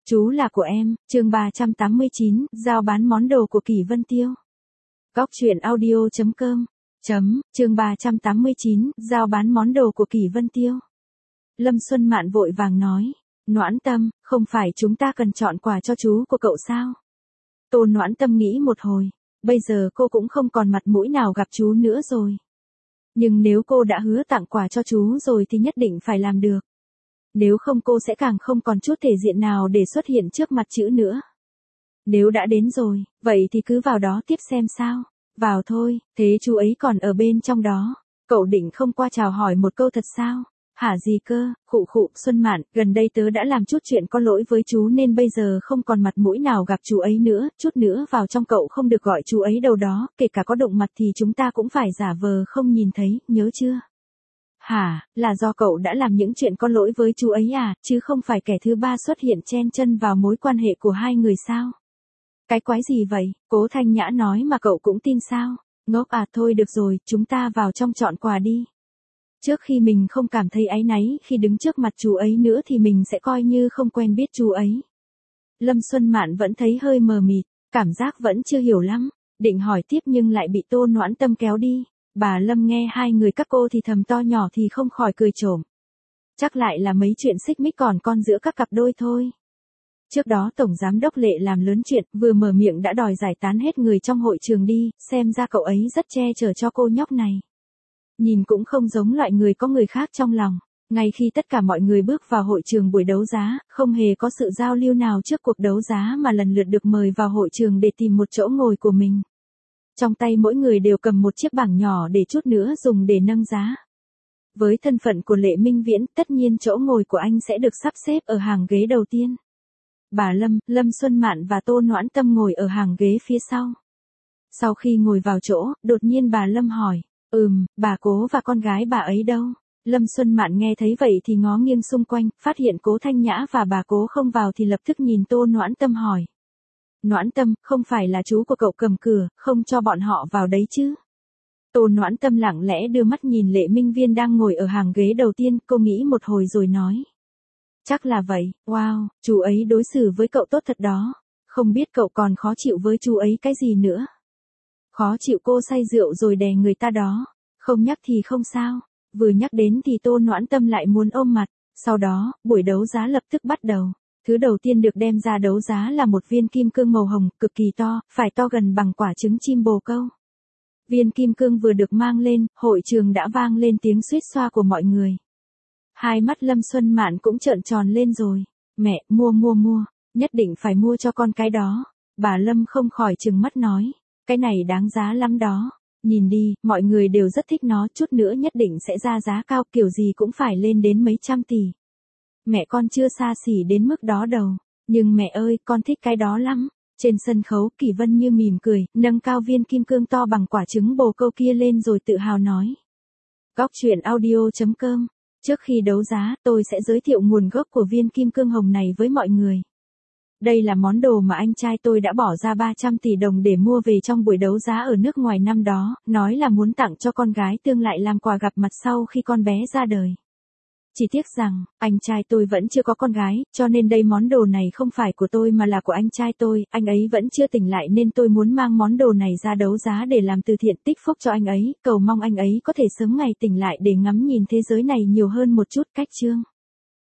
Chú là của em, chương 389, giao bán món đồ của Kỷ Vân Tiêu. Góc truyện audio.com. Chương 389, giao bán món đồ của Kỷ Vân Tiêu. Lâm Xuân Mạn vội vàng nói, Noãn Tâm, không phải chúng ta cần chọn quà cho chú của cậu sao? Tô Noãn Tâm nghĩ một hồi, bây giờ cô cũng không còn mặt mũi nào gặp chú nữa rồi. Nhưng nếu cô đã hứa tặng quà cho chú rồi thì nhất định phải làm được. Nếu không cô sẽ càng không còn chút thể diện nào để xuất hiện trước mặt chữ nữa. Nếu đã đến rồi, vậy thì cứ vào đó tiếp xem sao. Vào thôi, thế chú ấy còn ở bên trong đó. Cậu định không qua chào hỏi một câu thật sao? Hả gì cơ, khụ, Xuân Mạn, gần đây tớ đã làm chút chuyện có lỗi với chú nên bây giờ không còn mặt mũi nào gặp chú ấy nữa, chút nữa vào trong cậu không được gọi chú ấy đâu đó, kể cả có động mặt thì chúng ta cũng phải giả vờ không nhìn thấy, nhớ chưa? Hả, là do cậu đã làm những chuyện có lỗi với chú ấy à, chứ không phải kẻ thứ ba xuất hiện chen chân vào mối quan hệ của hai người sao? Cái quái gì vậy, Cố Thanh Nhã nói mà cậu cũng tin sao? Ngốc à, thôi được rồi, chúng ta vào trong chọn quà đi. Trước khi mình không cảm thấy áy náy khi đứng trước mặt chú ấy nữa thì mình sẽ coi như không quen biết chú ấy. Lâm Xuân Mạn vẫn thấy hơi mờ mịt, cảm giác vẫn chưa hiểu lắm, định hỏi tiếp nhưng lại bị Tô Noãn Tâm kéo đi. Bà Lâm nghe hai người các cô thì thầm to nhỏ thì không khỏi cười trộm. Chắc lại là mấy chuyện xích mích còn con giữa các cặp đôi thôi. Trước đó Tổng Giám Đốc Lệ làm lớn chuyện, vừa mở miệng đã đòi giải tán hết người trong hội trường đi, xem ra cậu ấy rất che chở cho cô nhóc này. Nhìn cũng không giống loại người có người khác trong lòng. Ngay khi tất cả mọi người bước vào hội trường buổi đấu giá, không hề có sự giao lưu nào trước cuộc đấu giá mà lần lượt được mời vào hội trường để tìm một chỗ ngồi của mình. Trong tay mỗi người đều cầm một chiếc bảng nhỏ để chút nữa dùng để nâng giá. Với thân phận của Lệ Minh Viễn, tất nhiên chỗ ngồi của anh sẽ được sắp xếp ở hàng ghế đầu tiên. Bà Lâm, Lâm Xuân Mạn và Tô Noãn Tâm ngồi ở hàng ghế phía sau. Sau khi ngồi vào chỗ, đột nhiên bà Lâm hỏi, bà Cố và con gái bà ấy đâu? Lâm Xuân Mạn nghe thấy vậy thì ngó nghiêng xung quanh, phát hiện Cố Thanh Nhã và bà Cố không vào thì lập tức nhìn Tô Noãn Tâm hỏi. Noãn Tâm, không phải là chú của cậu cầm cửa, không cho bọn họ vào đấy chứ? Tô Noãn Tâm lặng lẽ đưa mắt nhìn Lệ Minh Viên đang ngồi ở hàng ghế đầu tiên, cô nghĩ một hồi rồi nói. Chắc là vậy, wow, chú ấy đối xử với cậu tốt thật đó. Không biết cậu còn khó chịu với chú ấy cái gì nữa? Khó chịu cô say rượu rồi đè người ta đó. Không nhắc thì không sao, vừa nhắc đến thì Tô Noãn Tâm lại muốn ôm mặt. Sau đó, buổi đấu giá lập tức bắt đầu. Thứ đầu tiên được đem ra đấu giá là một viên kim cương màu hồng, cực kỳ to, phải to gần bằng quả trứng chim bồ câu. Viên kim cương vừa được mang lên, hội trường đã vang lên tiếng xuýt xoa của mọi người. Hai mắt Lâm Xuân Mạn cũng trợn tròn lên rồi. Mẹ, mua, nhất định phải mua cho con cái đó. Bà Lâm không khỏi trừng mắt nói, cái này đáng giá lắm đó. Nhìn đi, mọi người đều rất thích nó, chút nữa nhất định sẽ ra giá cao, kiểu gì cũng phải lên đến mấy trăm tỷ. Mẹ con chưa xa xỉ đến mức đó đâu, nhưng mẹ ơi, con thích cái đó lắm. Trên sân khấu, Kỷ Vân Như mỉm cười, nâng cao viên kim cương to bằng quả trứng bồ câu kia lên rồi tự hào nói. Góc truyện audio.com. Trước khi đấu giá, tôi sẽ giới thiệu nguồn gốc của viên kim cương hồng này với mọi người. Đây là món đồ mà anh trai tôi đã bỏ ra 300 tỷ đồng để mua về trong buổi đấu giá ở nước ngoài năm đó, nói là muốn tặng cho con gái tương lai làm quà gặp mặt sau khi con bé ra đời. Chỉ tiếc rằng, anh trai tôi vẫn chưa có con gái, cho nên đây món đồ này không phải của tôi mà là của anh trai tôi, anh ấy vẫn chưa tỉnh lại nên tôi muốn mang món đồ này ra đấu giá để làm từ thiện tích phúc cho anh ấy, cầu mong anh ấy có thể sớm ngày tỉnh lại để ngắm nhìn thế giới này nhiều hơn một chút. Cách chương